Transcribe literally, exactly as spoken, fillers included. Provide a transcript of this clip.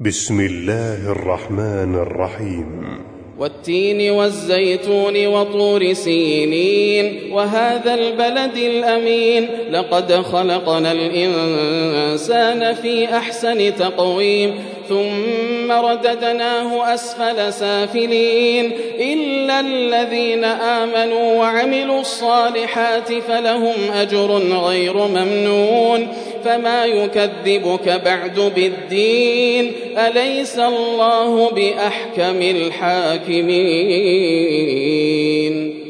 بسم الله الرحمن الرحيم. والتين والزيتون وطور سينين وهذا البلد الأمين لقد خلقنا الإنسان في أحسن تقويم ثم رددناه أسفل سافلين إلا الذين آمنوا وعملوا الصالحات فلهم أجر غير ممنون فما يكذبك بعد بالدين أليس الله بأحكم الحاكمين.